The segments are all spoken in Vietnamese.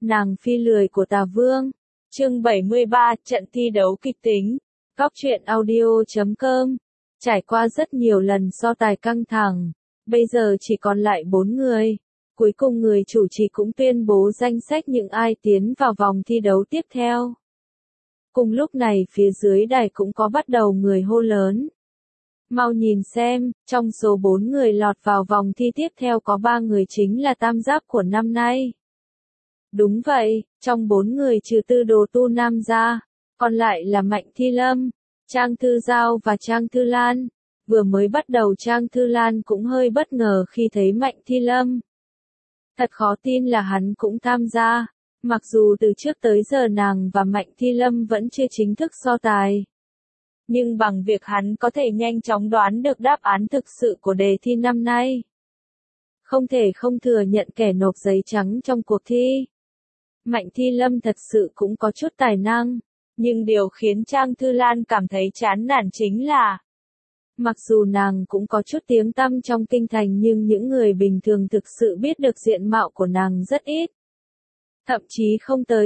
Nàng phi lười của Tà Vương. Chương 73, trận thi đấu kịch tính. Góc truyện audio.com. Trải qua rất nhiều lần so tài căng thẳng, bây giờ chỉ còn lại 4 người. Cuối cùng người chủ trì cũng tuyên bố danh sách những ai tiến vào vòng thi đấu tiếp theo. Cùng lúc này phía dưới đài cũng có bắt đầu người hô lớn. Mau nhìn xem, trong số 4 người lọt vào vòng thi tiếp theo có 3 người chính là tam giáp của năm nay. Đúng vậy, trong 4 người trừ Tư Đồ Tu Nam ra, còn lại là Mạnh Thi Lâm, Trang Thư Giao và Trang Thư Lan. Vừa mới bắt đầu Trang Thư Lan cũng hơi bất ngờ khi thấy Mạnh Thi Lâm. Thật khó tin là hắn cũng tham gia, mặc dù từ trước tới giờ nàng và Mạnh Thi Lâm vẫn chưa chính thức so tài. Nhưng bằng việc hắn có thể nhanh chóng đoán được đáp án thực sự của đề thi năm nay, không thể không thừa nhận kẻ nộp giấy trắng trong cuộc thi. Mạnh Thi Lâm thật sự cũng có chút tài năng, nhưng điều khiến Trang Thư Lan cảm thấy chán nản chính là, mặc dù nàng cũng có chút tiếng tăm trong kinh thành nhưng những người bình thường thực sự biết được diện mạo của nàng rất ít. Thậm chí không tới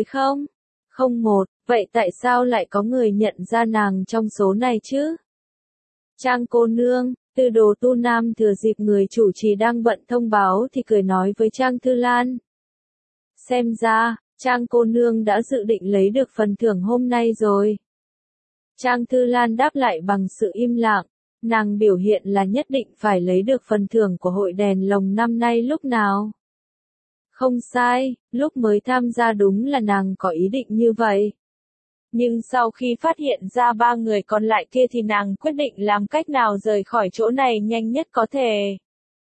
0,01, vậy tại sao lại có người nhận ra nàng trong số này chứ? Trang cô nương, Tư Đồ Tu Nam thừa dịp người chủ trì đang bận thông báo thì cười nói với Trang Thư Lan. Xem ra, Trang cô nương đã dự định lấy được phần thưởng hôm nay rồi. Trang Thư Lan đáp lại bằng sự im lặng, nàng biểu hiện là nhất định phải lấy được phần thưởng của hội đèn lồng năm nay lúc nào. Không sai, lúc mới tham gia đúng là nàng có ý định như vậy. Nhưng sau khi phát hiện ra 3 người còn lại kia thì nàng quyết định làm cách nào rời khỏi chỗ này nhanh nhất có thể.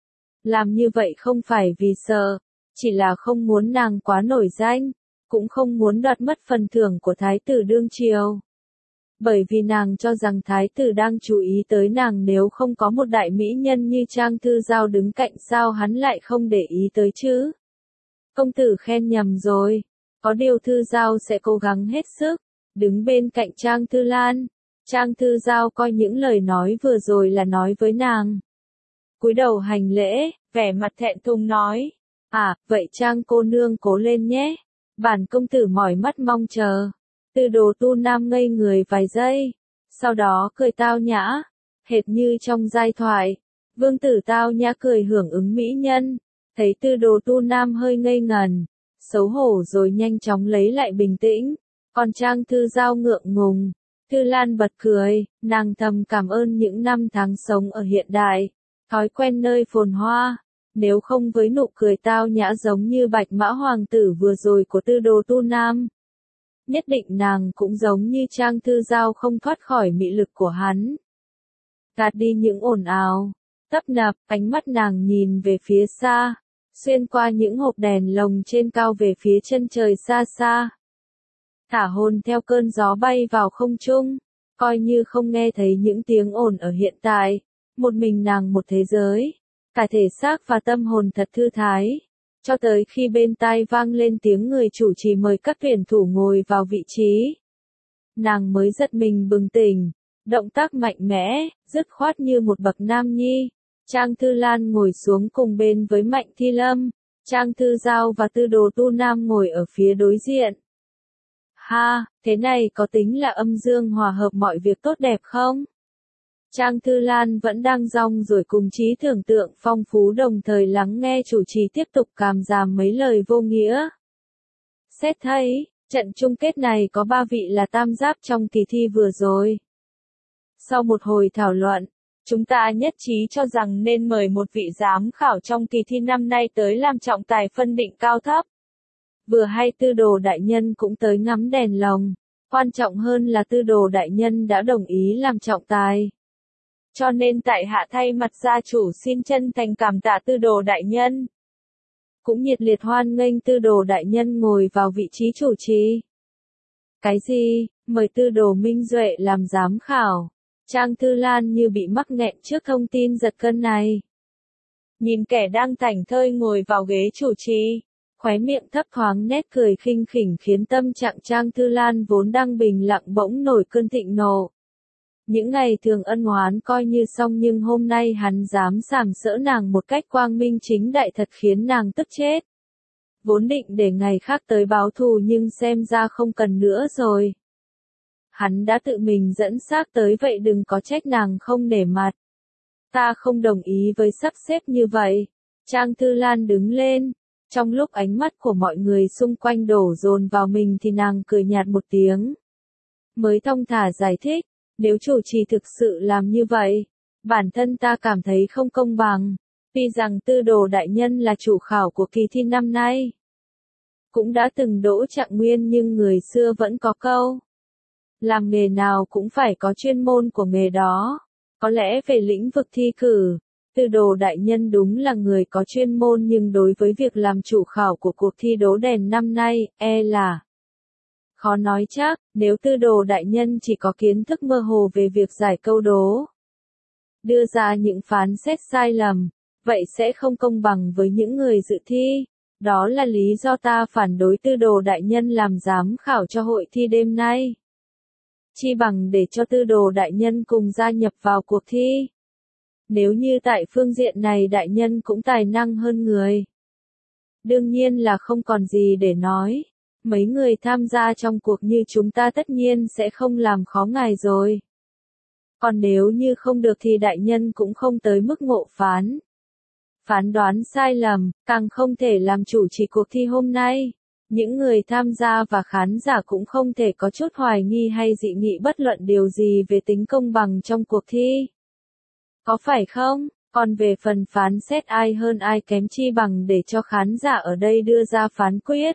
Làm như vậy không phải vì sợ, chỉ là không muốn nàng quá nổi danh, cũng không muốn đoạt mất phần thưởng của thái tử đương triều. Bởi vì nàng cho rằng thái tử đang chú ý tới nàng, nếu không có một đại mỹ nhân như Trang Thư Giao đứng cạnh sao hắn lại không để ý tới chứ. Công tử khen nhầm rồi, có điều Thư Giao sẽ cố gắng hết sức, đứng bên cạnh Trang Thư Lan. Trang Thư Giao coi những lời nói vừa rồi là nói với nàng. Cúi đầu hành lễ, vẻ mặt thẹn thùng nói. À, vậy Trang cô nương cố lên nhé. Bản công tử mỏi mắt mong chờ. Tư Đồ Tu Nam ngây người vài giây, sau đó cười tao nhã, hệt như trong giai thoại. Vương tử tao nhã cười hưởng ứng mỹ nhân, thấy Tư Đồ Tu Nam hơi ngây ngần, xấu hổ rồi nhanh chóng lấy lại bình tĩnh, còn Trang Thư Giao ngượng ngùng. Thư Lan bật cười, nàng thầm cảm ơn những năm tháng sống ở hiện đại, thói quen nơi phồn hoa. Nếu không với nụ cười tao nhã giống như Bạch Mã Hoàng tử vừa rồi của Tư Đồ Tu Nam, nhất định nàng cũng giống như Trang Thư Giao không thoát khỏi mị lực của hắn. Gạt đi những ồn ào, tấp nập, ánh mắt nàng nhìn về phía xa, xuyên qua những hộp đèn lồng trên cao về phía chân trời xa xa. Thả hồn theo cơn gió bay vào không trung, coi như không nghe thấy những tiếng ồn ở hiện tại, một mình nàng một thế giới, cả thể xác và tâm hồn thật thư thái. Cho tới khi bên tai vang lên tiếng người chủ trì mời các tuyển thủ ngồi vào vị trí, nàng mới giật mình bừng tỉnh, động tác mạnh mẽ, dứt khoát như một bậc nam nhi. Trang Thư Lan ngồi xuống cùng bên với Mạnh Thi Lâm, Trang Thư Giao và Tư Đồ Tu Nam ngồi ở phía đối diện. Ha, thế này có tính là âm dương hòa hợp mọi việc tốt đẹp không? Trang Thư Lan vẫn đang rong ruổi cùng trí tưởng tượng phong phú đồng thời lắng nghe chủ trì tiếp tục càm ràm mấy lời vô nghĩa. Xét thấy, trận chung kết này có 3 vị là tam giáp trong kỳ thi vừa rồi. Sau một hồi thảo luận, chúng ta nhất trí cho rằng nên mời một vị giám khảo trong kỳ thi năm nay tới làm trọng tài phân định cao thấp. Vừa hay Tư Đồ đại nhân cũng tới ngắm đèn lồng, quan trọng hơn là Tư Đồ đại nhân đã đồng ý làm trọng tài. Cho nên tại hạ thay mặt gia chủ xin chân thành cảm tạ Tư Đồ đại nhân. Cũng nhiệt liệt hoan nghênh Tư Đồ đại nhân ngồi vào vị trí chủ trì. Cái gì, mời Tư Đồ Minh Duệ làm giám khảo? Trang Thư Lan như bị mắc nghẹn trước thông tin giật gân này. Nhìn kẻ đang thảnh thơi ngồi vào ghế chủ trì, khóe miệng thấp thoáng nét cười khinh khỉnh khiến tâm trạng Trang Thư Lan vốn đang bình lặng bỗng nổi cơn thịnh nộ. Những ngày thường ân oán coi như xong nhưng hôm nay hắn dám sàm sỡ nàng một cách quang minh chính đại thật khiến nàng tức chết. Vốn định để ngày khác tới báo thù nhưng xem ra không cần nữa rồi. Hắn đã tự mình dẫn xác tới vậy đừng có trách nàng không nể mặt. Ta không đồng ý với sắp xếp như vậy. Trang Thư Lan đứng lên. Trong lúc ánh mắt của mọi người xung quanh đổ dồn vào mình thì nàng cười nhạt một tiếng. Mới thong thả giải thích, nếu chủ trì thực sự làm như vậy, bản thân ta cảm thấy không công bằng. Tuy rằng Tư Đồ đại nhân là chủ khảo của kỳ thi năm nay, cũng đã từng đỗ trạng nguyên nhưng người xưa vẫn có câu. Làm nghề nào cũng phải có chuyên môn của nghề đó. Có lẽ về lĩnh vực thi cử, Tư Đồ đại nhân đúng là người có chuyên môn nhưng đối với việc làm chủ khảo của cuộc thi đố đèn năm nay, là khó nói chắc, nếu Tư Đồ đại nhân chỉ có kiến thức mơ hồ về việc giải câu đố, đưa ra những phán xét sai lầm, vậy sẽ không công bằng với những người dự thi. Đó là lý do ta phản đối Tư Đồ đại nhân làm giám khảo cho hội thi đêm nay. Chi bằng để cho Tư Đồ đại nhân cùng gia nhập vào cuộc thi. Nếu như tại phương diện này đại nhân cũng tài năng hơn người, đương nhiên là không còn gì để nói. Mấy người tham gia trong cuộc như chúng ta tất nhiên sẽ không làm khó ngài rồi. Còn nếu như không được thì đại nhân cũng không tới mức ngộ phán. Phán đoán sai lầm, càng không thể làm chủ trì cuộc thi hôm nay. Những người tham gia và khán giả cũng không thể có chút hoài nghi hay dị nghị bất luận điều gì về tính công bằng trong cuộc thi. Có phải không? Còn về phần phán xét ai hơn ai kém chi bằng để cho khán giả ở đây đưa ra phán quyết.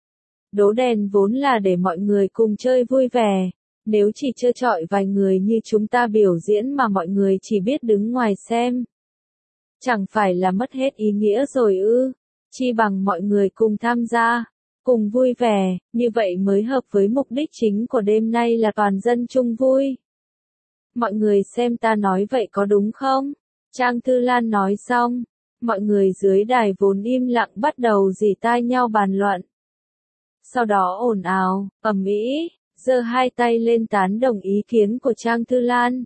Đố đèn vốn là để mọi người cùng chơi vui vẻ. Nếu chỉ trơ trọi vài người như chúng ta biểu diễn mà mọi người chỉ biết đứng ngoài xem, chẳng phải là mất hết ý nghĩa rồi ư? Chi bằng mọi người cùng tham gia, cùng vui vẻ, như vậy mới hợp với mục đích chính của đêm nay là toàn dân chung vui. Mọi người xem ta nói vậy có đúng không? Trang Thư Lan nói xong, mọi người dưới đài vốn im lặng bắt đầu rỉ tai nhau bàn luận. Sau đó ồn ào, ầm ĩ, giơ hai tay lên tán đồng ý kiến của Trang Thư Lan.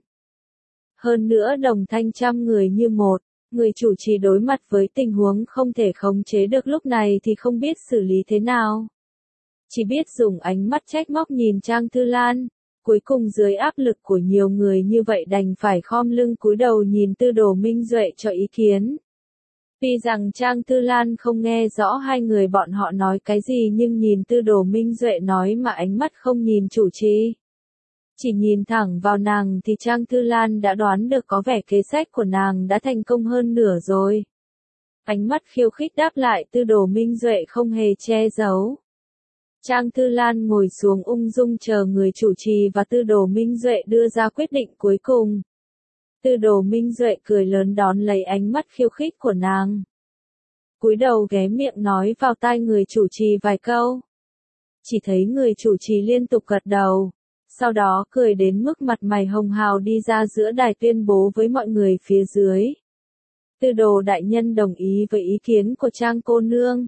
Hơn nữa đồng thanh trăm người như một, người chủ trì đối mặt với tình huống không thể khống chế được lúc này thì không biết xử lý thế nào. Chỉ biết dùng ánh mắt trách móc nhìn Trang Thư Lan, cuối cùng dưới áp lực của nhiều người như vậy đành phải khom lưng cúi đầu nhìn Tư Đồ Minh Duệ cho ý kiến. Tuy rằng Trang Thư Lan không nghe rõ hai người bọn họ nói cái gì nhưng nhìn Tư Đồ Minh Duệ nói mà ánh mắt không nhìn chủ trì. Chỉ nhìn thẳng vào nàng thì Trang Thư Lan đã đoán được có vẻ kế sách của nàng đã thành công hơn nửa rồi. Ánh mắt khiêu khích đáp lại Tư Đồ Minh Duệ không hề che giấu. Trang Thư Lan ngồi xuống ung dung chờ người chủ trì và Tư Đồ Minh Duệ đưa ra quyết định cuối cùng. Tư Đồ Minh Duệ cười lớn đón lấy ánh mắt khiêu khích của nàng. Cúi đầu ghé miệng nói vào tai người chủ trì vài câu. Chỉ thấy người chủ trì liên tục gật đầu. Sau đó cười đến mức mặt mày hồng hào đi ra giữa đài tuyên bố với mọi người phía dưới. Tư Đồ đại nhân đồng ý với ý kiến của Trang cô nương.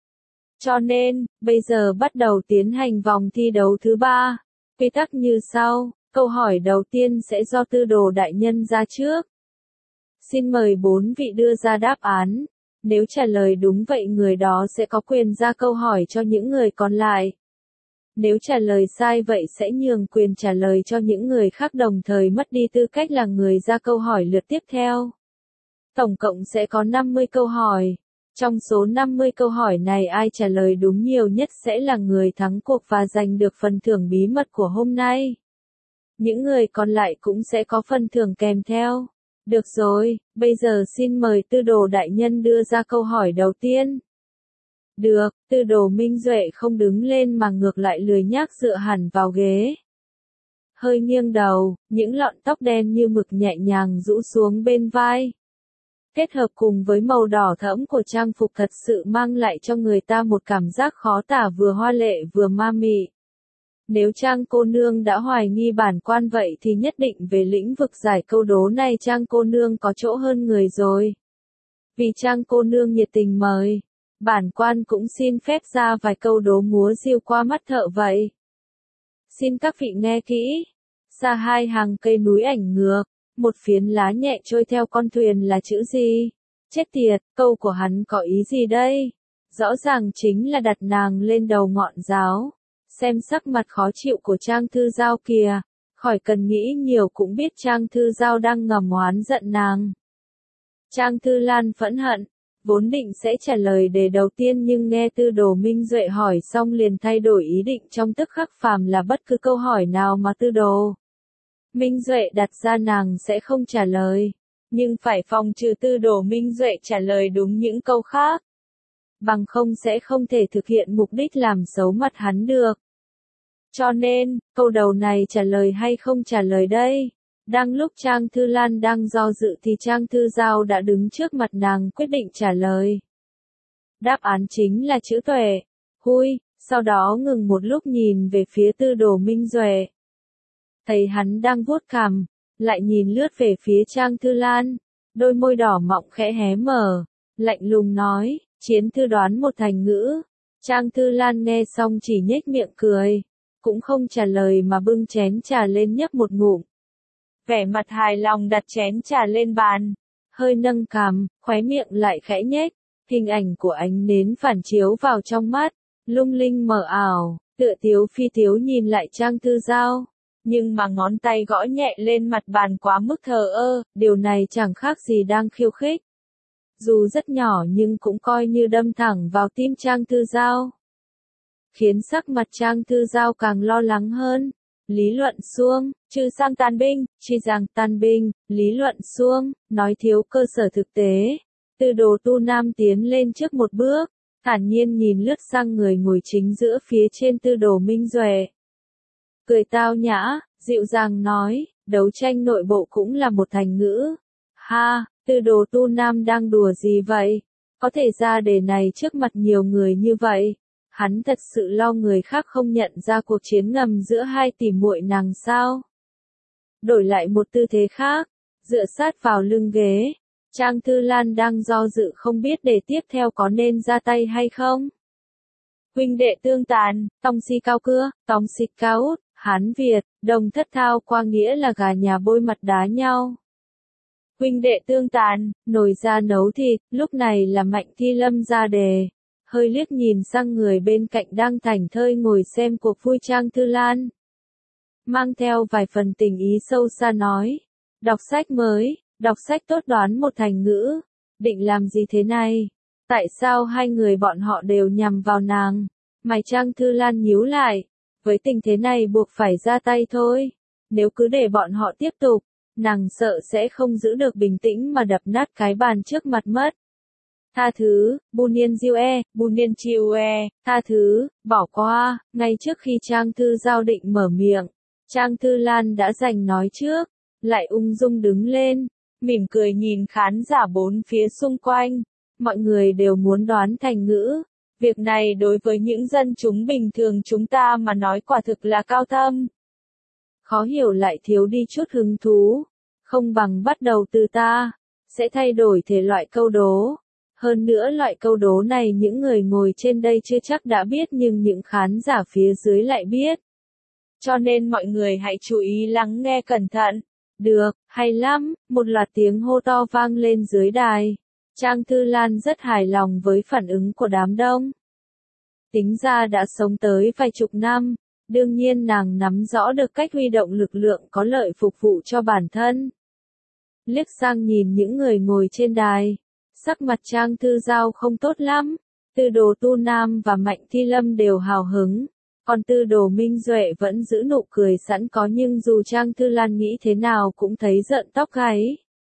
Cho nên, bây giờ bắt đầu tiến hành vòng thi đấu thứ 3. Quy tắc như sau, câu hỏi đầu tiên sẽ do Tư Đồ đại nhân ra trước. Xin mời 4 vị đưa ra đáp án. Nếu trả lời đúng vậy người đó sẽ có quyền ra câu hỏi cho những người còn lại. Nếu trả lời sai vậy sẽ nhường quyền trả lời cho những người khác đồng thời mất đi tư cách là người ra câu hỏi lượt tiếp theo. Tổng cộng sẽ có 50 câu hỏi. Trong số 50 câu hỏi này ai trả lời đúng nhiều nhất sẽ là người thắng cuộc và giành được phần thưởng bí mật của hôm nay. Những người còn lại cũng sẽ có phần thưởng kèm theo. Được rồi, bây giờ xin mời Tư Đồ đại nhân đưa ra câu hỏi đầu tiên. Được, Tư Đồ Minh Duệ không đứng lên mà ngược lại lười nhác dựa hẳn vào ghế. Hơi nghiêng đầu, những lọn tóc đen như mực nhẹ nhàng rũ xuống bên vai. Kết hợp cùng với màu đỏ thẫm của trang phục thật sự mang lại cho người ta một cảm giác khó tả vừa hoa lệ vừa ma mị. Nếu Trang cô nương đã hoài nghi bản quan vậy thì nhất định về lĩnh vực giải câu đố này Trang cô nương có chỗ hơn người rồi. Vì Trang cô nương nhiệt tình mời, bản quan cũng xin phép ra vài câu đố múa diêu qua mắt thợ vậy. Xin các vị nghe kỹ. Xa hai hàng cây núi ảnh ngược, một phiến lá nhẹ trôi theo con thuyền là chữ gì? Chết tiệt, câu của hắn có ý gì đây? Rõ ràng chính là đặt nàng lên đầu ngọn giáo. Xem sắc mặt khó chịu của Trang Thư Giao kìa, khỏi cần nghĩ nhiều cũng biết Trang Thư Giao đang ngầm oán giận nàng. Trang Thư Lan phẫn hận, vốn định sẽ trả lời đề đầu tiên nhưng nghe Tư Đồ Minh Duệ hỏi xong liền thay đổi ý định trong tức khắc, phàm là bất cứ câu hỏi nào mà Tư Đồ Minh Duệ đặt ra nàng sẽ không trả lời, nhưng phải phòng trừ Tư Đồ Minh Duệ trả lời đúng những câu khác. Bằng không sẽ không thể thực hiện mục đích làm xấu mặt hắn được. Cho nên, câu đầu này trả lời hay không trả lời đây? Đang lúc Trang Thư Lan đang do dự thì Trang Thư Giao đã đứng trước mặt nàng quyết định trả lời. Đáp án chính là chữ tuệ. Hui, sau đó ngừng một lúc nhìn về phía Tư Đồ Minh Duệ. Thấy hắn đang vuốt cằm, lại nhìn lướt về phía Trang Thư Lan, đôi môi đỏ mọng khẽ hé mở, lạnh lùng nói, chiến thư đoán một thành ngữ. Trang Thư Lan nghe xong chỉ nhếch miệng cười, cũng không trả lời mà bưng chén trà lên nhấp một ngụm. Vẻ mặt hài lòng đặt chén trà lên bàn, hơi nâng cằm, khóe miệng lại khẽ nhếch, hình ảnh của ánh nến phản chiếu vào trong mắt, lung linh mờ ảo, tựa tiếu phi tiếu nhìn lại Trang Thư Giao, nhưng mà ngón tay gõ nhẹ lên mặt bàn quá mức thờ ơ, điều này chẳng khác gì đang khiêu khích. Dù rất nhỏ nhưng cũng coi như đâm thẳng vào tim Trang Thư Giao. Khiến sắc mặt Trang Thư Giao càng lo lắng hơn. Lý luận xuông, trừ sang tan binh, chi rằng tan binh, lý luận xuông, nói thiếu cơ sở thực tế. Tư Đồ Tu Nam tiến lên trước một bước, thản nhiên nhìn lướt sang người ngồi chính giữa phía trên Tư Đồ Minh Duệ. Cười tao nhã, dịu dàng nói, đấu tranh nội bộ cũng là một thành ngữ. Ha, Tư Đồ Tu Nam đang đùa gì vậy? Có thể ra đề này trước mặt nhiều người như vậy. Hắn thật sự lo người khác không nhận ra cuộc chiến ngầm giữa hai tỷ muội nàng sao? Đổi lại một tư thế khác, dựa sát vào lưng ghế, Trang Thư Lan đang do dự không biết để tiếp theo có nên ra tay hay không. Huynh đệ tương tàn, tòng si cao cưa, tòng xịt cao út, Hán Việt, đồng thất thao qua nghĩa là gà nhà bôi mặt đá nhau. Huynh đệ tương tàn, nồi ra nấu thịt, lúc này là Mạnh Thi Lâm ra đề. Hơi liếc nhìn sang người bên cạnh đang thảnh thơi ngồi xem cuộc vui Trang Thư Lan. Mang theo vài phần tình ý sâu xa nói. Đọc sách mới, đọc sách tốt đoán một thành ngữ. Định làm gì thế này? Tại sao hai người bọn họ đều nhằm vào nàng? Mày Trang Thư Lan nhíu lại. Với tình thế này buộc phải ra tay thôi. Nếu cứ để bọn họ tiếp tục, nàng sợ sẽ không giữ được bình tĩnh mà đập nát cái bàn trước mặt mất. Tha thứ, Bunien Diêu Bunien Chiu tha thứ, bỏ qua, ngay trước khi Trang Thư Giao định mở miệng, Trang Thư Lan đã giành nói trước, lại ung dung đứng lên, mỉm cười nhìn khán giả bốn phía xung quanh, mọi người đều muốn đoán thành ngữ, việc này đối với những dân chúng bình thường chúng ta mà nói quả thực là cao thâm. Khó hiểu lại thiếu đi chút hứng thú, không bằng bắt đầu từ ta, sẽ thay đổi thể loại câu đố. Hơn nữa loại câu đố này những người ngồi trên đây chưa chắc đã biết nhưng những khán giả phía dưới lại biết. Cho nên mọi người hãy chú ý lắng nghe cẩn thận. Được, hay lắm, một loạt tiếng hô to vang lên dưới đài. Trang Thư Lan rất hài lòng với phản ứng của đám đông. Tính ra đã sống tới vài chục năm, đương nhiên nàng nắm rõ được cách huy động lực lượng có lợi phục vụ cho bản thân. Liếc sang nhìn những người ngồi trên đài. Sắc mặt Trang Thư Giao không tốt lắm, Tư Đồ Tu Nam và Mạnh Thi Lâm đều hào hứng, còn Tư Đồ Minh Duệ vẫn giữ nụ cười sẵn có nhưng dù Trang Thư Lan nghĩ thế nào cũng thấy rợn tóc gáy.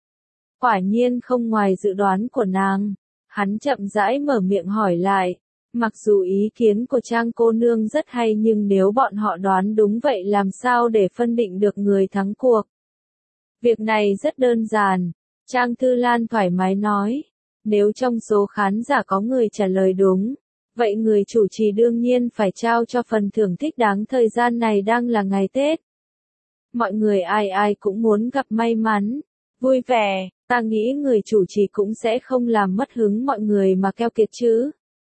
Quả nhiên không ngoài dự đoán của nàng, hắn chậm rãi mở miệng hỏi lại, mặc dù ý kiến của Trang cô nương rất hay nhưng nếu bọn họ đoán đúng vậy làm sao để phân định được người thắng cuộc? Việc này rất đơn giản, Trang Thư Lan thoải mái nói. Nếu trong số khán giả có người trả lời đúng, vậy người chủ trì đương nhiên phải trao cho phần thưởng thích đáng thời gian này đang là ngày Tết. Mọi người ai ai cũng muốn gặp may mắn, vui vẻ, ta nghĩ người chủ trì cũng sẽ không làm mất hứng mọi người mà keo kiệt chứ.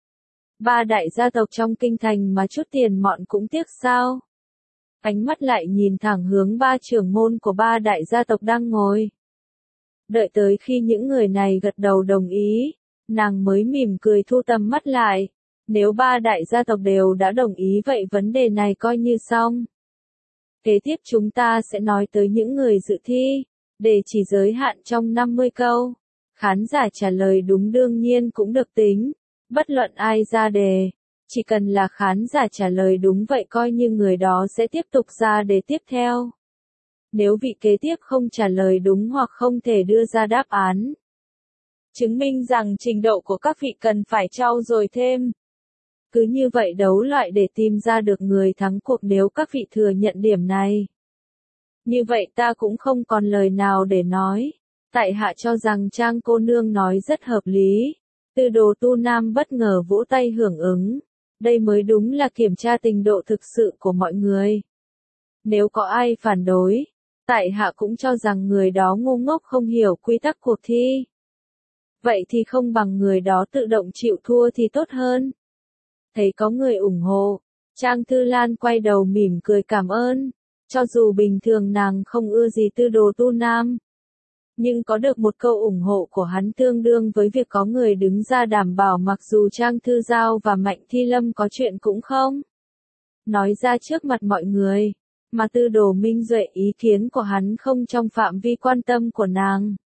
Ba đại gia tộc trong kinh thành mà chút tiền mọn cũng tiếc sao? Ánh mắt lại nhìn thẳng hướng ba trưởng môn của ba đại gia tộc đang ngồi. Đợi tới khi những người này gật đầu đồng ý, Nàng mới mỉm cười thu tầm mắt lại. Nếu ba đại gia tộc đều đã đồng ý vậy vấn đề này coi như xong. Kế tiếp chúng ta sẽ nói tới những người dự thi, để chỉ giới hạn trong 50 câu. Khán giả trả lời đúng đương nhiên cũng được tính, bất luận ai ra đề. Chỉ cần là khán giả trả lời đúng vậy coi như người đó sẽ tiếp tục ra đề tiếp theo. Nếu vị kế tiếp không trả lời đúng hoặc không thể đưa ra đáp án, chứng minh rằng trình độ của các vị cần phải trau dồi thêm. Cứ như vậy đấu loại để tìm ra được người thắng cuộc nếu các vị thừa nhận điểm này. Như vậy ta cũng không còn lời nào để nói. Tại hạ cho rằng Trang cô nương nói rất hợp lý. Tư Đồ Tu Nam bất ngờ vỗ tay hưởng ứng. Đây mới đúng là kiểm tra trình độ thực sự của mọi người. Nếu có ai phản đối, tại hạ cũng cho rằng người đó ngu ngốc không hiểu quy tắc cuộc thi. Vậy thì không bằng người đó tự động chịu thua thì tốt hơn. Thấy có người ủng hộ, Trang Thư Lan quay đầu mỉm cười cảm ơn. Cho dù bình thường nàng không ưa gì Tư Đồ Tu Nam, nhưng có được một câu ủng hộ của hắn tương đương với việc có người đứng ra đảm bảo mặc dù Trang Thư Giao và Mạnh Thi Lâm có chuyện cũng không nói ra trước mặt mọi người, mà Tư Đồ Minh Duệ ý kiến của hắn không trong phạm vi quan tâm của nàng.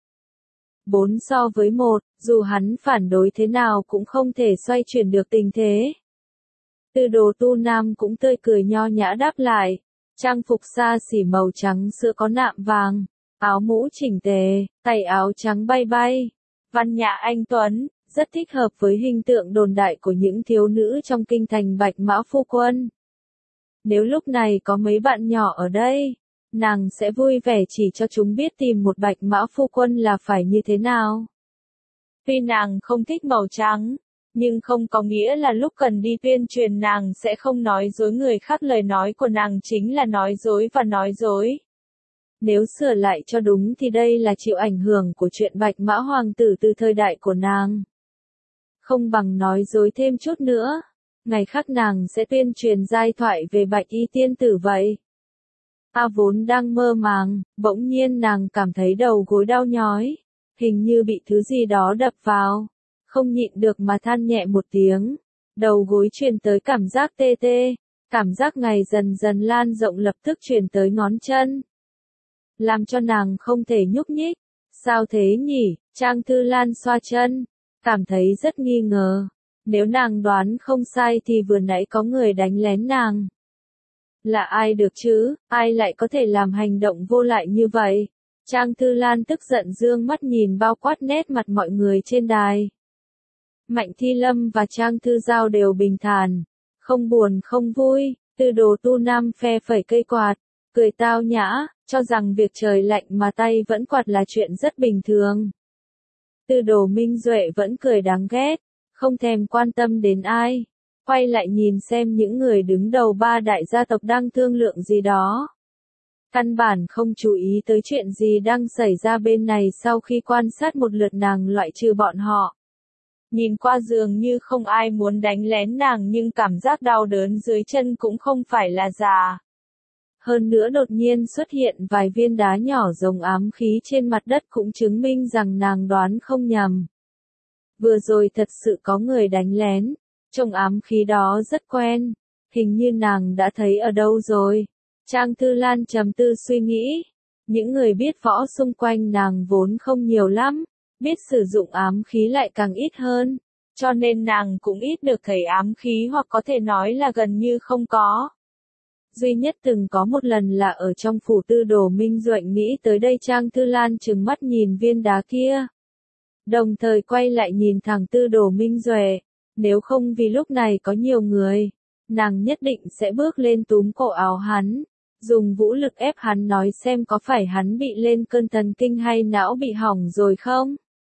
4-1, dù hắn phản đối thế nào cũng không thể xoay chuyển được tình thế. Tư Đồ Tu Nam cũng tươi cười nho nhã đáp lại, trang phục xa xỉ màu trắng sữa có nạm vàng, áo mũ chỉnh tề, tay áo trắng bay bay, văn nhã anh tuấn, rất thích hợp với hình tượng đồn đại của những thiếu nữ trong kinh thành Bạch Mã Phu Quân. Nếu lúc này có mấy bạn nhỏ ở đây, nàng sẽ vui vẻ chỉ cho chúng biết tìm một Bạch Mã Phu Quân là phải như thế nào. Tuy nàng không thích màu trắng, nhưng không có nghĩa là lúc cần đi tuyên truyền nàng sẽ không nói dối người khác, lời nói của nàng chính là nói dối và nói dối. Nếu sửa lại cho đúng thì đây là chịu ảnh hưởng của chuyện Bạch Mã Hoàng tử từ thời đại của nàng. Không bằng nói dối thêm chút nữa, ngày khác nàng sẽ tuyên truyền giai thoại về Bạch Y tiên tử vậy. Vốn đang mơ màng, bỗng nhiên nàng cảm thấy đầu gối đau nhói, hình như bị thứ gì đó đập vào. Không nhịn được mà than nhẹ một tiếng, đầu gối truyền tới cảm giác tê tê, cảm giác ngày dần dần lan rộng lập tức truyền tới ngón chân. Làm cho nàng không thể nhúc nhích, sao thế nhỉ, Trang Thư Lan xoa chân, cảm thấy rất nghi ngờ, nếu nàng đoán không sai thì vừa nãy có người đánh lén nàng. Là ai được chứ, ai lại có thể làm hành động vô lại như vậy? Trang Thư Lan tức giận dương mắt nhìn bao quát nét mặt mọi người trên đài. Mạnh Thi Lâm và Trang Thư Giao đều bình thản, không buồn không vui. Tư Đồ Tu Nam phe phẩy cây quạt, cười tao nhã, cho rằng việc trời lạnh mà tay vẫn quạt là chuyện rất bình thường. Tư Đồ Minh Duệ vẫn cười đáng ghét, không thèm quan tâm đến ai, quay lại nhìn xem những người đứng đầu ba đại gia tộc đang thương lượng gì đó. Căn bản không chú ý tới chuyện gì đang xảy ra bên này. Sau khi quan sát một lượt nàng loại trừ bọn họ. Nhìn qua dường như không ai muốn đánh lén nàng nhưng cảm giác đau đớn dưới chân cũng không phải là giả. Hơn nữa đột nhiên xuất hiện vài viên đá nhỏ giống ám khí trên mặt đất cũng chứng minh rằng nàng đoán không nhầm. Vừa rồi thật sự có người đánh lén, trông ám khí đó rất quen, hình như nàng đã thấy ở đâu rồi. Trang Thư Lan trầm tư suy nghĩ, những người biết võ xung quanh nàng vốn không nhiều lắm, biết sử dụng ám khí lại càng ít hơn, cho nên nàng cũng ít được thấy ám khí hoặc có thể nói là gần như không có. Duy nhất từng có một lần là ở trong phủ Tư Đồ Minh Duệ. Nghĩ tới đây Trang Thư Lan trừng mắt nhìn viên đá kia, đồng thời quay lại nhìn thẳng Tư Đồ Minh Duệ, nếu không vì lúc này có nhiều người, nàng nhất định sẽ bước lên túm cổ áo hắn, dùng vũ lực ép hắn nói xem có phải hắn bị lên cơn thần kinh hay não bị hỏng rồi không?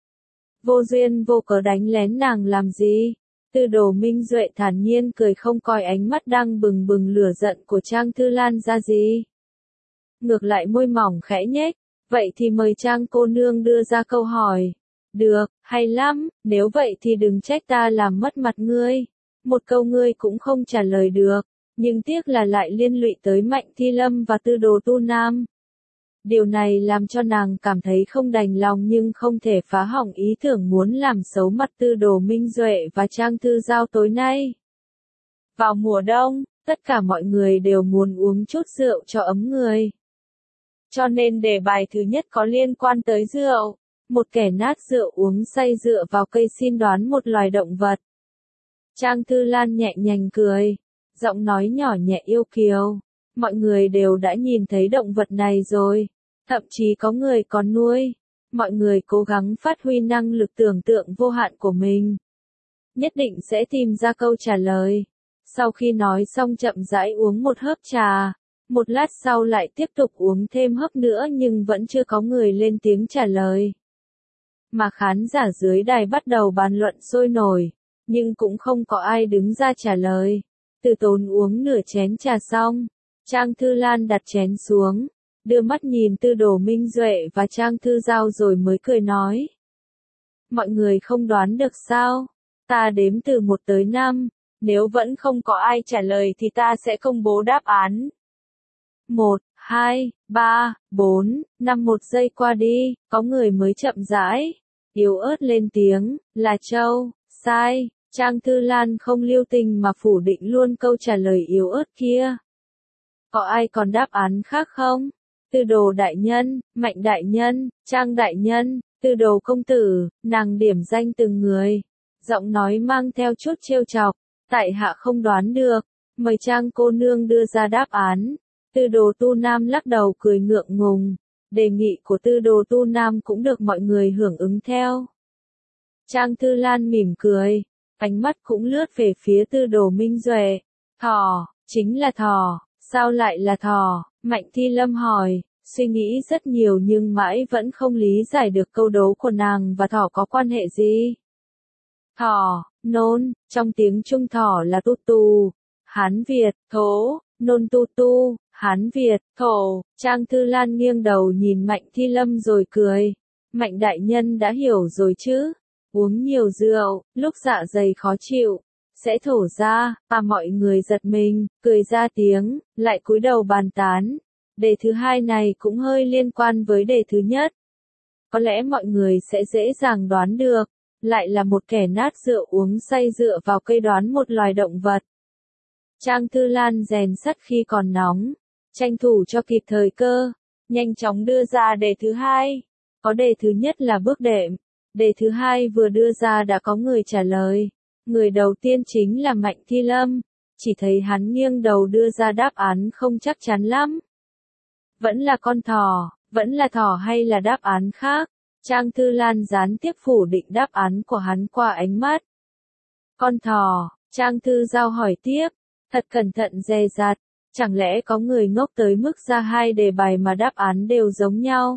Vô duyên vô cớ đánh lén nàng làm gì? Tư Đồ Minh Duệ thản nhiên cười không coi ánh mắt đang bừng bừng lửa giận của Trang Thư Lan ra gì. Ngược lại môi mỏng khẽ nhếch, vậy thì mời Trang cô nương đưa ra câu hỏi. Được, hay lắm, nếu vậy thì đừng trách ta làm mất mặt ngươi. Một câu ngươi cũng không trả lời được, nhưng tiếc là lại liên lụy tới Mạnh Thi Lâm và Tư Đồ Tu Nam. Điều này làm cho nàng cảm thấy không đành lòng nhưng không thể phá hỏng ý tưởng muốn làm xấu mặt Tư Đồ Minh Duệ và Trang Thư Giao tối nay. Vào mùa đông, tất cả mọi người đều muốn uống chút rượu cho ấm người. Cho nên đề bài thứ nhất có liên quan tới rượu. Một kẻ nát rượu uống say dựa vào cây xin đoán một loài động vật. Trang Thư Lan nhẹ nhàng cười, giọng nói nhỏ nhẹ yêu kiều. Mọi người đều đã nhìn thấy động vật này rồi, thậm chí có người còn nuôi. Mọi người cố gắng phát huy năng lực tưởng tượng vô hạn của mình. Nhất định sẽ tìm ra câu trả lời. Sau khi nói xong chậm rãi uống một hớp trà, một lát sau lại tiếp tục uống thêm hớp nữa nhưng vẫn chưa có người lên tiếng trả lời. Mà khán giả dưới đài bắt đầu bàn luận sôi nổi, nhưng cũng không có ai đứng ra trả lời. Từ Tốn uống nửa chén trà xong, Trang Thư Lan đặt chén xuống, đưa mắt nhìn Tư Đồ Minh Duệ và Trang Thư Giao rồi mới cười nói. Mọi người không đoán được sao? Ta đếm từ 1 tới 5, nếu vẫn không có ai trả lời thì ta sẽ công bố đáp án. 1, 2, 3, 4, 5 1 giây qua đi, có người mới chậm rãi, yếu ớt lên tiếng, là Châu, sai. Trang Thư Lan không lưu tình mà phủ định luôn câu trả lời yếu ớt kia. Có ai còn đáp án khác không? Tư Đồ đại nhân, Mạnh đại nhân, Trang đại nhân, Tư Đồ công tử, nàng điểm danh từng người. Giọng nói mang theo chút trêu chọc, tại hạ không đoán được, mời Trang cô nương đưa ra đáp án. Tư Đồ Tu Nam lắc đầu cười ngượng ngùng, đề nghị của Tư Đồ Tu Nam cũng được mọi người hưởng ứng theo. Trang Thư Lan mỉm cười, ánh mắt cũng lướt về phía Tư Đồ Minh Duệ. Thỏ, chính là thỏ, sao lại là thỏ? Mạnh Thi Lâm hỏi, suy nghĩ rất nhiều nhưng mãi vẫn không lý giải được câu đố của nàng và thỏ có quan hệ gì. Thỏ, nôn, trong tiếng Trung thỏ là tu tu, Hán Việt, thố, nôn tu tu, Hán Việt, thổ. Trang Thư Lan nghiêng đầu nhìn Mạnh Thi Lâm rồi cười. Mạnh đại nhân đã hiểu rồi chứ? Uống nhiều rượu, lúc dạ dày khó chịu, sẽ thổ ra, mọi người giật mình, cười ra tiếng, lại cúi đầu bàn tán. Đề thứ hai này cũng hơi liên quan với đề thứ nhất. Có lẽ mọi người sẽ dễ dàng đoán được, lại là một kẻ nát rượu uống say dựa vào cây đoán một loài động vật. Trang Thư Lan rèn sắt khi còn nóng, tranh thủ cho kịp thời cơ, nhanh chóng đưa ra đề thứ hai. Có đề thứ nhất là bước đệm. Đề thứ hai vừa đưa ra đã có người trả lời. Người đầu tiên chính là Mạnh Thi Lâm. Chỉ thấy hắn nghiêng đầu đưa ra đáp án không chắc chắn lắm. Vẫn là con thỏ, vẫn là thỏ hay là đáp án khác? Trang Thư Lan gián tiếp phủ định đáp án của hắn qua ánh mắt. Con thỏ, Trang Thư Giao hỏi tiếp, thật cẩn thận dè dặt, chẳng lẽ có người ngốc tới mức ra hai đề bài mà đáp án đều giống nhau?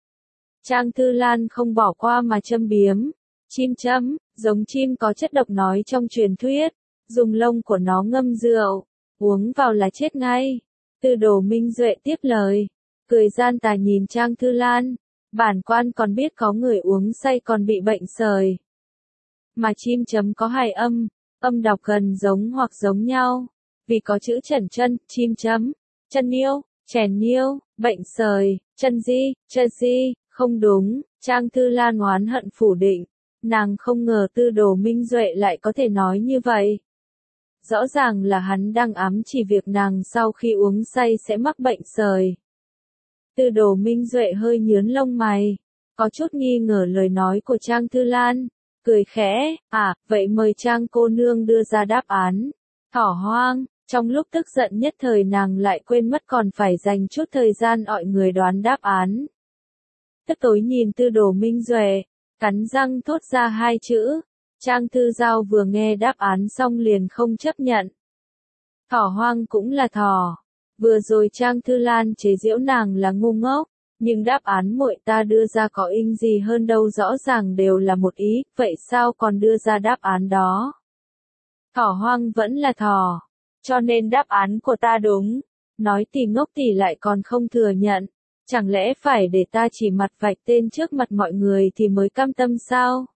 Trang Thư Lan không bỏ qua mà châm biếm. Chim châm, giống chim có chất độc nói trong truyền thuyết, dùng lông của nó ngâm rượu, uống vào là chết ngay. Tư Đồ Minh Duệ tiếp lời, cười gian tà nhìn Trang Thư Lan, bản quan còn biết có người uống say còn bị bệnh sởi. Mà chim chấm có hai âm, âm đọc gần giống hoặc giống nhau, vì có chữ chẩn chân, chim chấm, chân niêu, chèn niêu, bệnh sởi, chân di, không đúng. Trang Thư Lan oán hận phủ định, nàng không ngờ Tư Đồ Minh Duệ lại có thể nói như vậy. Rõ ràng là hắn đang ám chỉ việc nàng sau khi uống say sẽ mắc bệnh sởi. Tư Đồ Minh Duệ hơi nhướng lông mày, có chút nghi ngờ lời nói của Trang Thư Lan, cười khẽ, vậy mời Trang cô nương đưa ra đáp án. Thỏ hoang, trong lúc tức giận nhất thời nàng lại quên mất còn phải dành chút thời gian gọi người đoán đáp án. Tức tối nhìn Tư Đồ Minh Duệ, cắn răng thốt ra hai chữ. Trang Thư Giao vừa nghe đáp án xong liền không chấp nhận. Thỏ hoang cũng là thỏ. Vừa rồi Trang Thư Lan chế giễu nàng là ngu ngốc, nhưng đáp án muội ta đưa ra có inh gì hơn đâu, rõ ràng đều là một ý, vậy sao còn đưa ra đáp án đó? Thỏ hoang vẫn là thỏ, cho nên đáp án của ta đúng. Nói tỷ ngốc tỷ lại còn không thừa nhận, chẳng lẽ phải để ta chỉ mặt vạch tên trước mặt mọi người thì mới cam tâm sao?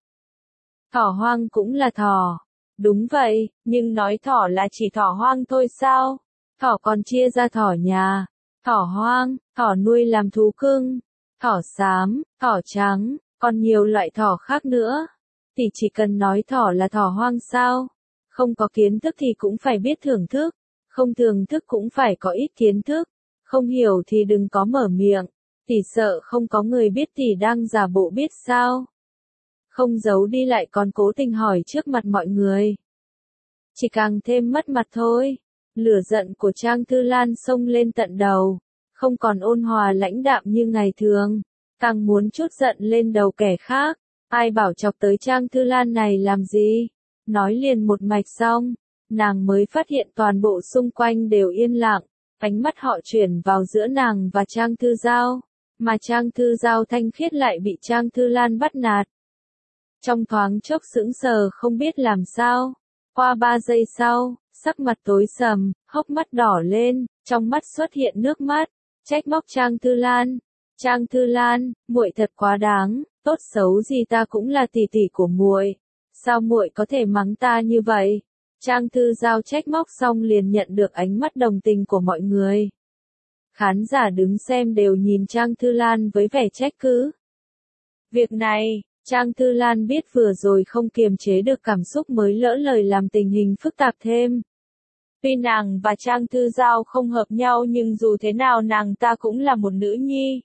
Thỏ hoang cũng là thỏ. Đúng vậy, nhưng nói thỏ là chỉ thỏ hoang thôi sao? Thỏ còn chia ra thỏ nhà, thỏ hoang, thỏ nuôi làm thú cưng, thỏ xám, thỏ trắng, còn nhiều loại thỏ khác nữa. Thì chỉ cần nói thỏ là thỏ hoang sao? Không có kiến thức thì cũng phải biết thưởng thức, không thưởng thức cũng phải có ít kiến thức, không hiểu thì đừng có mở miệng. Tỷ sợ không có người biết tỷ đang giả bộ biết sao. Không giấu đi lại còn cố tình hỏi trước mặt mọi người. Chỉ càng thêm mất mặt thôi. Lửa giận của Trang Thư Lan xông lên tận đầu, không còn ôn hòa lãnh đạm như ngày thường, càng muốn trút giận lên đầu kẻ khác. Ai bảo chọc tới Trang Thư Lan này làm gì? Nói liền một mạch xong, nàng mới phát hiện toàn bộ xung quanh đều yên lặng, ánh mắt họ chuyển vào giữa nàng và Trang Thư Giao, mà Trang Thư Giao thanh khiết lại bị Trang Thư Lan bắt nạt. Trong thoáng chốc sững sờ không biết làm sao, qua 3 giây sau, sắc mặt tối sầm, hốc mắt đỏ lên, trong mắt xuất hiện nước mắt, trách móc Trang Thư Lan. Trang Thư Lan, muội thật quá đáng, tốt xấu gì ta cũng là tỷ tỷ của muội, sao muội có thể mắng ta như vậy? Trang Thư Giao trách móc xong liền nhận được ánh mắt đồng tình của mọi người. Khán giả đứng xem đều nhìn Trang Thư Lan với vẻ trách cứ. Việc này, Trang Thư Lan biết vừa rồi không kiềm chế được cảm xúc mới lỡ lời làm tình hình phức tạp thêm. Tuy nàng và Trang Thư Giao không hợp nhau nhưng dù thế nào nàng ta cũng là một nữ nhi.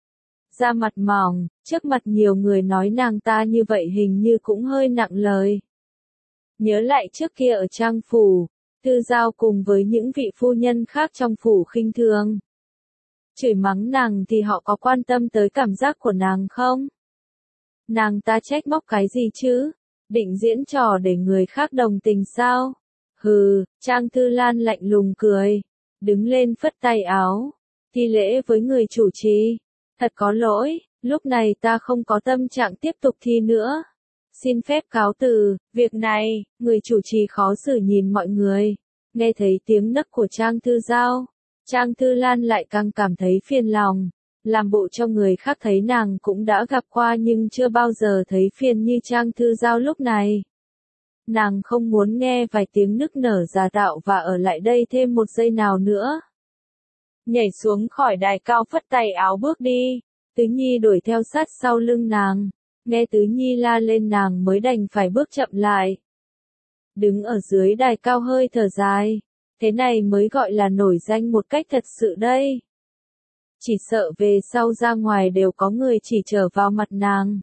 Da mặt mỏng, trước mặt nhiều người nói nàng ta như vậy hình như cũng hơi nặng lời. Nhớ lại trước kia ở Trang phủ, Thư Giao cùng với những vị phu nhân khác trong phủ khinh thường. Chửi mắng nàng thì họ có quan tâm tới cảm giác của nàng không? Nàng ta trách móc cái gì chứ? Định diễn trò để người khác đồng tình sao? Hừ, Trang Thư Lan lạnh lùng cười, đứng lên phất tay áo, thi lễ với người chủ trì. Thật có lỗi, lúc này ta không có tâm trạng tiếp tục thi nữa. Xin phép cáo từ, việc này, người chủ trì khó xử nhìn mọi người. Nghe thấy tiếng nấc của Trang Thư Giao, Trang Thư Lan lại càng cảm thấy phiền lòng. Làm bộ cho người khác thấy nàng cũng đã gặp qua nhưng chưa bao giờ thấy phiền như Trang Thư Giao lúc này. Nàng không muốn nghe vài tiếng nức nở giả tạo và ở lại đây thêm một giây nào nữa. Nhảy xuống khỏi đài cao phất tay áo bước đi, Tứ Nhi đuổi theo sát sau lưng nàng, nghe Tứ Nhi la lên nàng mới đành phải bước chậm lại. Đứng ở dưới đài cao hơi thở dài, thế này mới gọi là nổi danh một cách thật sự đây. Chỉ sợ về sau ra ngoài đều có người chỉ trở vào mặt nàng.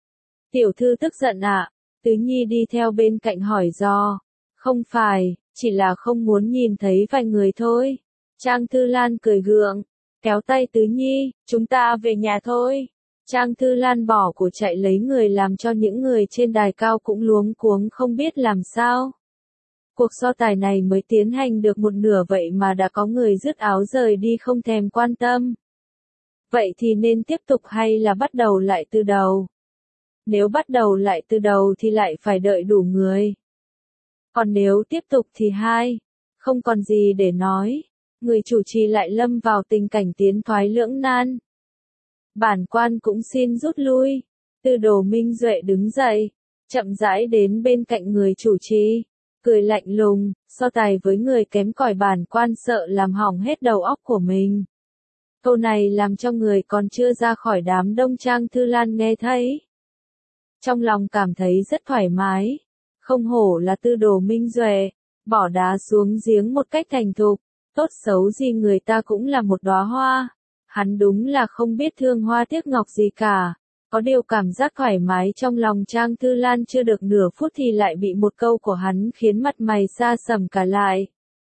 Tiểu thư tức giận ạ, Tứ Nhi đi theo bên cạnh hỏi do. Không phải, chỉ là không muốn nhìn thấy vài người thôi. Trang Thư Lan cười gượng, kéo tay Tứ Nhi, chúng ta về nhà thôi. Trang Thư Lan bỏ của chạy lấy người làm cho những người trên đài cao cũng luống cuống không biết làm sao. Cuộc so tài này mới tiến hành được một nửa vậy mà đã có người dứt áo rời đi không thèm quan tâm. Vậy thì nên tiếp tục hay là bắt đầu lại từ đầu? Nếu bắt đầu lại từ đầu thì lại phải đợi đủ người. Còn nếu tiếp tục thì không còn gì để nói. Người chủ trì lại lâm vào tình cảnh tiến thoái lưỡng nan. Bản quan cũng xin rút lui. Tư Đồ Minh Duệ đứng dậy, chậm rãi đến bên cạnh người chủ trì, cười lạnh lùng, so tài với người kém cỏi bản quan sợ làm hỏng hết đầu óc của mình. Câu này làm cho người còn chưa ra khỏi đám đông Trang Thư Lan nghe thấy. Trong lòng cảm thấy rất thoải mái. Không hổ là Tư Đồ Minh Duệ, bỏ đá xuống giếng một cách thành thục, tốt xấu gì người ta cũng là một đóa hoa. Hắn đúng là không biết thương hoa tiếc ngọc gì cả. Có điều cảm giác thoải mái trong lòng Trang Thư Lan chưa được nửa phút thì lại bị một câu của hắn khiến mặt mày xa sầm cả lại.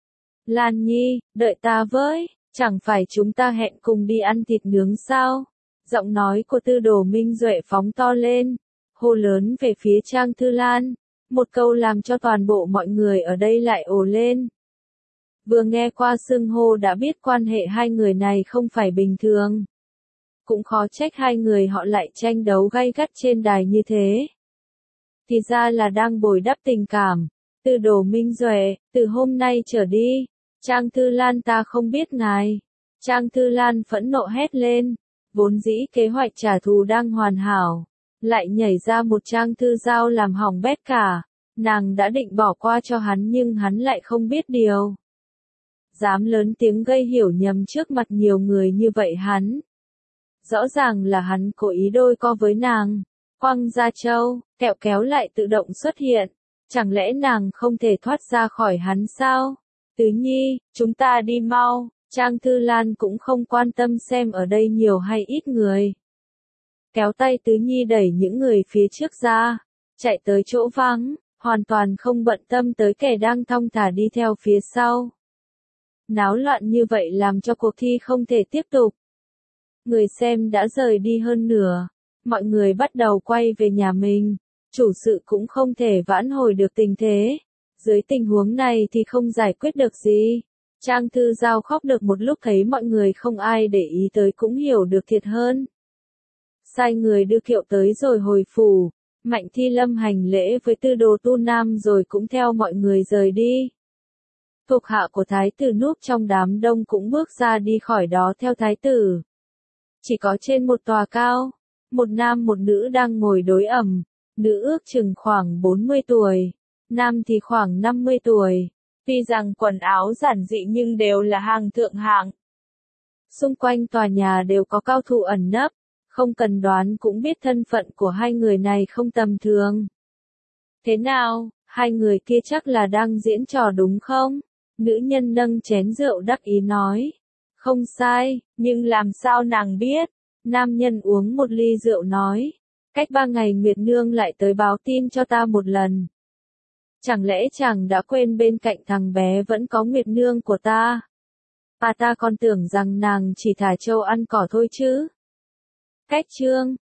Lan Nhi, đợi ta với, chẳng phải chúng ta hẹn cùng đi ăn thịt nướng sao? Giọng nói của Tư Đồ Minh Duệ phóng to lên, hô lớn về phía Trang Thư Lan. Một câu làm cho toàn bộ mọi người ở đây lại ồ lên. Vừa nghe qua xưng hô đã biết quan hệ hai người này không phải bình thường. Cũng khó trách hai người họ lại tranh đấu gay gắt trên đài như thế. Thì ra là đang bồi đắp tình cảm. Tư Đồ Minh Duệ, từ hôm nay trở đi, Trang Thư Lan ta không biết ngài. Trang Thư Lan phẫn nộ hét lên, vốn dĩ kế hoạch trả thù đang hoàn hảo, lại nhảy ra một Trang Thư Giao làm hỏng bét cả. Nàng đã định bỏ qua cho hắn nhưng hắn lại không biết điều. dám lớn tiếng gây hiểu nhầm trước mặt nhiều người như vậy hắn. Rõ ràng là hắn cố ý đôi co với nàng. Quăng ra châu, kẹo kéo lại tự động xuất hiện. Chẳng lẽ nàng không thể thoát ra khỏi hắn sao? Tứ Nhi, chúng ta đi mau. Trang Thư Lan cũng không quan tâm xem ở đây nhiều hay ít người. Kéo tay Tứ Nhi đẩy những người phía trước ra, chạy tới chỗ vắng, hoàn toàn không bận tâm tới kẻ đang thong thả đi theo phía sau. Náo loạn như vậy làm cho cuộc thi không thể tiếp tục. Người xem đã rời đi hơn nửa, mọi người bắt đầu quay về nhà mình, chủ sự cũng không thể vãn hồi được tình thế. Dưới tình huống này thì không giải quyết được gì. Trang Thư Giao khóc được một lúc thấy mọi người không ai để ý tới cũng hiểu được thiệt hơn. Sai người đưa kiệu tới rồi hồi phủ, Mạnh Thi Lâm hành lễ với tư đồ Tu Nam rồi cũng theo mọi người rời đi. Thuộc hạ của thái tử núp trong đám đông cũng bước ra đi khỏi đó theo thái tử. Chỉ có trên một tòa cao, một nam một nữ đang ngồi đối ẩm, nữ ước chừng khoảng 40 tuổi, nam thì khoảng 50 tuổi. Tuy rằng quần áo giản dị nhưng đều là hàng thượng hạng. Xung quanh tòa nhà đều có cao thủ ẩn nấp, không cần đoán cũng biết thân phận của hai người này không tầm thường. Thế nào, hai người kia chắc là đang diễn trò đúng không? Nữ nhân nâng chén rượu đắc ý nói. Không sai, nhưng làm sao nàng biết? Nam nhân uống một ly rượu nói. Cách 3 ngày Nguyệt Nương lại tới báo tin cho ta một lần. Chẳng lẽ chàng đã quên bên cạnh thằng bé vẫn có Nguyệt Nương của ta? Ta còn tưởng rằng nàng chỉ thả trâu ăn cỏ thôi chứ. Cách chương